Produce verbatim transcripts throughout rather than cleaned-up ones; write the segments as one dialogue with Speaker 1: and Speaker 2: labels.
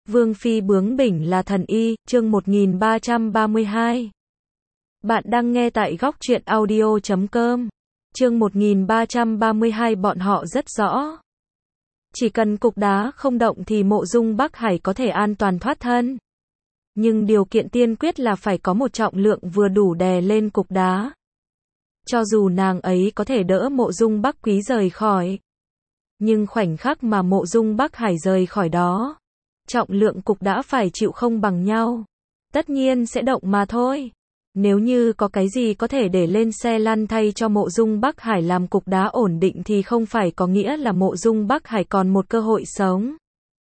Speaker 1: Vương phi bướng bỉnh là thần y, chương một nghìn ba trăm ba mươi hai. Bạn đang nghe tại góc truyện audio chấm com. Chương một nghìn ba trăm ba mươi hai bọn họ rất rõ. Chỉ cần cục đá không động thì Mộ Dung Bắc Hải có thể an toàn thoát thân. Nhưng điều kiện tiên quyết là phải có một trọng lượng vừa đủ đè lên cục đá. Cho dù nàng ấy có thể đỡ Mộ Dung Bắc Quý rời khỏi. Nhưng khoảnh khắc mà Mộ Dung Bắc Hải rời khỏi đó, trọng lượng cục đá phải chịu không bằng nhau. Tất nhiên sẽ động mà thôi. Nếu như có cái gì có thể để lên xe lăn thay cho Mộ Dung Bắc Hải làm cục đá ổn định thì không phải có nghĩa là Mộ Dung Bắc Hải còn một cơ hội sống.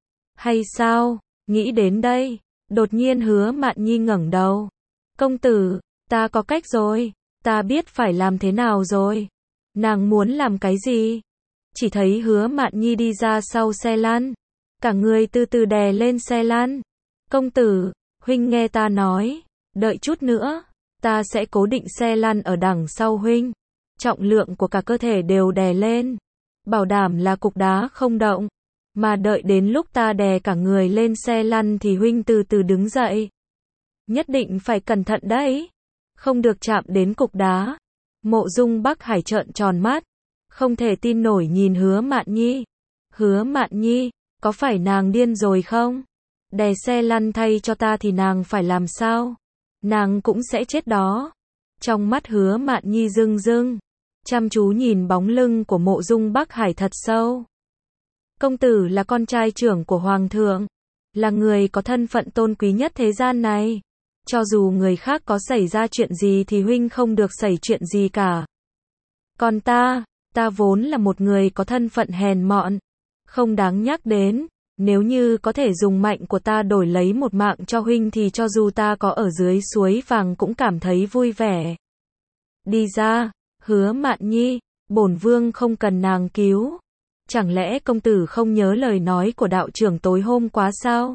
Speaker 1: Hay sao? Nghĩ đến đây, đột nhiên Hứa Mạn Nhi ngẩng đầu. Công tử, ta có cách rồi. Ta biết phải làm thế nào rồi. Nàng muốn làm cái gì? Chỉ thấy Hứa Mạn Nhi đi ra sau xe lăn. Cả người từ từ đè lên xe lăn. Công tử, huynh nghe ta nói. Đợi chút nữa, ta sẽ cố định xe lăn ở đằng sau huynh. Trọng lượng của cả cơ thể đều đè lên. Bảo đảm là cục đá không động. Mà đợi đến lúc ta đè cả người lên xe lăn thì huynh từ từ đứng dậy. Nhất định phải cẩn thận đấy. Không được chạm đến cục đá. Mộ Dung Bắc Hải trợn tròn mắt. Không thể tin nổi nhìn Hứa Mạn Nhi. Hứa Mạn Nhi, có phải nàng điên rồi không? Đè xe lăn thay cho ta thì nàng phải làm sao? Nàng cũng sẽ chết đó. Trong mắt Hứa Mạn Nhi rưng rưng, chăm chú nhìn bóng lưng của Mộ Dung Bắc Hải thật sâu. Công tử là con trai trưởng của Hoàng thượng, là người có thân phận tôn quý nhất thế gian này. Cho dù người khác có xảy ra chuyện gì thì huynh không được xảy chuyện gì cả. Còn ta, ta vốn là một người có thân phận hèn mọn, không đáng nhắc đến. Nếu như có thể dùng mạnh của ta đổi lấy một mạng cho huynh thì cho dù ta có ở dưới suối vàng cũng cảm thấy vui vẻ. Đi ra, Hứa Mạn Nhi, bổn vương không cần nàng cứu. Chẳng lẽ công tử không nhớ lời nói của đạo trưởng tối hôm qua sao?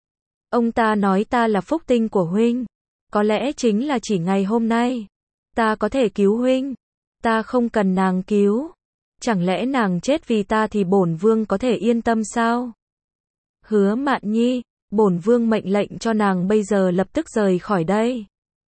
Speaker 1: Ông ta nói ta là phúc tinh của huynh. Có lẽ chính là chỉ ngày hôm nay. Ta có thể cứu huynh. Ta không cần nàng cứu. Chẳng lẽ nàng chết vì ta thì bổn vương có thể yên tâm sao? Hứa Mạn Nhi, bổn vương mệnh lệnh cho nàng bây giờ lập tức rời khỏi đây.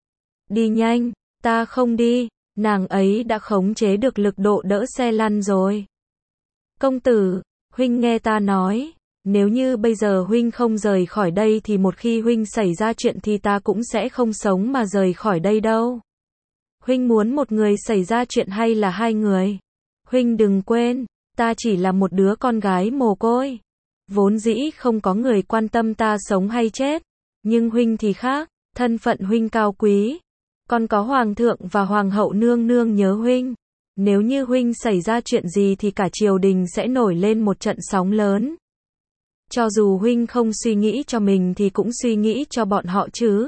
Speaker 1: Đi nhanh, ta không đi. Nàng ấy đã khống chế được lực độ đỡ xe lăn rồi. Công tử, huynh nghe ta nói. Nếu như bây giờ huynh không rời khỏi đây thì một khi huynh xảy ra chuyện thì ta cũng sẽ không sống mà rời khỏi đây đâu. Huynh muốn một người xảy ra chuyện hay là hai người? Huynh đừng quên, ta chỉ là một đứa con gái mồ côi. Vốn dĩ không có người quan tâm ta sống hay chết. Nhưng huynh thì khác, thân phận huynh cao quý. Còn có hoàng thượng và hoàng hậu nương nương nhớ huynh. Nếu như huynh xảy ra chuyện gì thì cả triều đình sẽ nổi lên một trận sóng lớn. Cho dù huynh không suy nghĩ cho mình thì cũng suy nghĩ cho bọn họ chứ.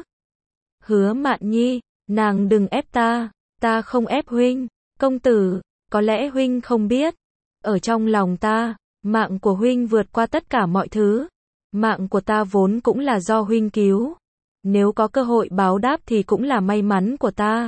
Speaker 1: Hứa Mạn Nhi, nàng đừng ép ta, ta không ép huynh. Công tử, có lẽ huynh không biết. Ở trong lòng ta, mạng của huynh vượt qua tất cả mọi thứ. Mạng của ta vốn cũng là do huynh cứu. Nếu có cơ hội báo đáp thì cũng là may mắn của ta.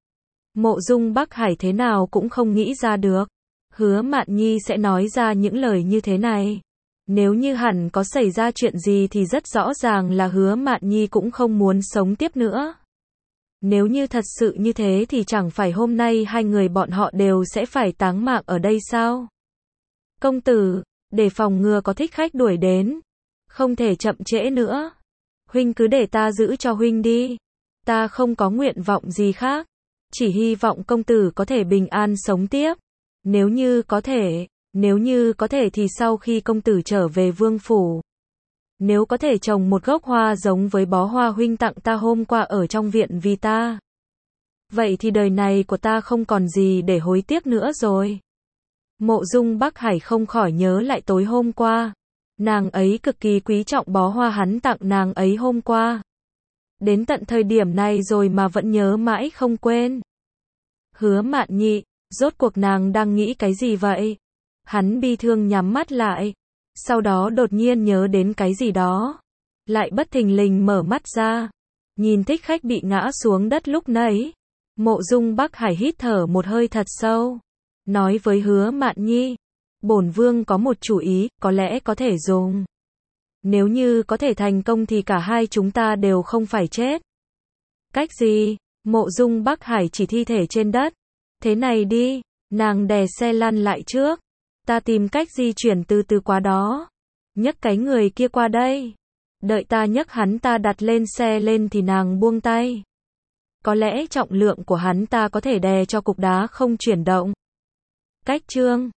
Speaker 1: Mộ Dung Bắc Hải thế nào cũng không nghĩ ra được. Hứa Mạn Nhi sẽ nói ra những lời như thế này. Nếu như hẳn có xảy ra chuyện gì thì rất rõ ràng là Hứa Mạn Nhi cũng không muốn sống tiếp nữa. Nếu như thật sự như thế thì chẳng phải hôm nay hai người bọn họ đều sẽ phải táng mạng ở đây sao? Công tử, để phòng ngừa có thích khách đuổi đến, không thể chậm trễ nữa. Huynh cứ để ta giữ cho huynh đi. Ta không có nguyện vọng gì khác. Chỉ hy vọng công tử có thể bình an sống tiếp. Nếu như có thể, nếu như có thể thì sau khi công tử trở về vương phủ, nếu có thể trồng một gốc hoa giống với bó hoa huynh tặng ta hôm qua ở trong viện vì ta, vậy thì đời này của ta không còn gì để hối tiếc nữa rồi. Mộ Dung Bắc Hải không khỏi nhớ lại tối hôm qua. Nàng ấy cực kỳ quý trọng bó hoa hắn tặng nàng ấy hôm qua. Đến tận thời điểm này rồi mà vẫn nhớ mãi không quên. Hứa Mạn Nhi, rốt cuộc nàng đang nghĩ cái gì vậy? Hắn bi thương nhắm mắt lại. Sau đó đột nhiên nhớ đến cái gì đó. Lại bất thình lình mở mắt ra. Nhìn thích khách bị ngã xuống đất lúc nãy. Mộ Dung Bắc Hải hít thở một hơi thật sâu. Nói với Hứa Mạn Nhi. Bổn vương có một chủ ý, có lẽ có thể dùng. Nếu như có thể thành công thì cả hai chúng ta đều không phải chết. Cách gì? Mộ Dung Bắc Hải chỉ thi thể trên đất. Thế này đi, nàng đè xe lăn lại trước. Ta tìm cách di chuyển từ từ qua đó. Nhấc cái người kia qua đây. Đợi ta nhấc hắn ta đặt lên xe lên thì nàng buông tay. Có lẽ trọng lượng của hắn ta có thể đè cho cục đá không chuyển động. Cách trương,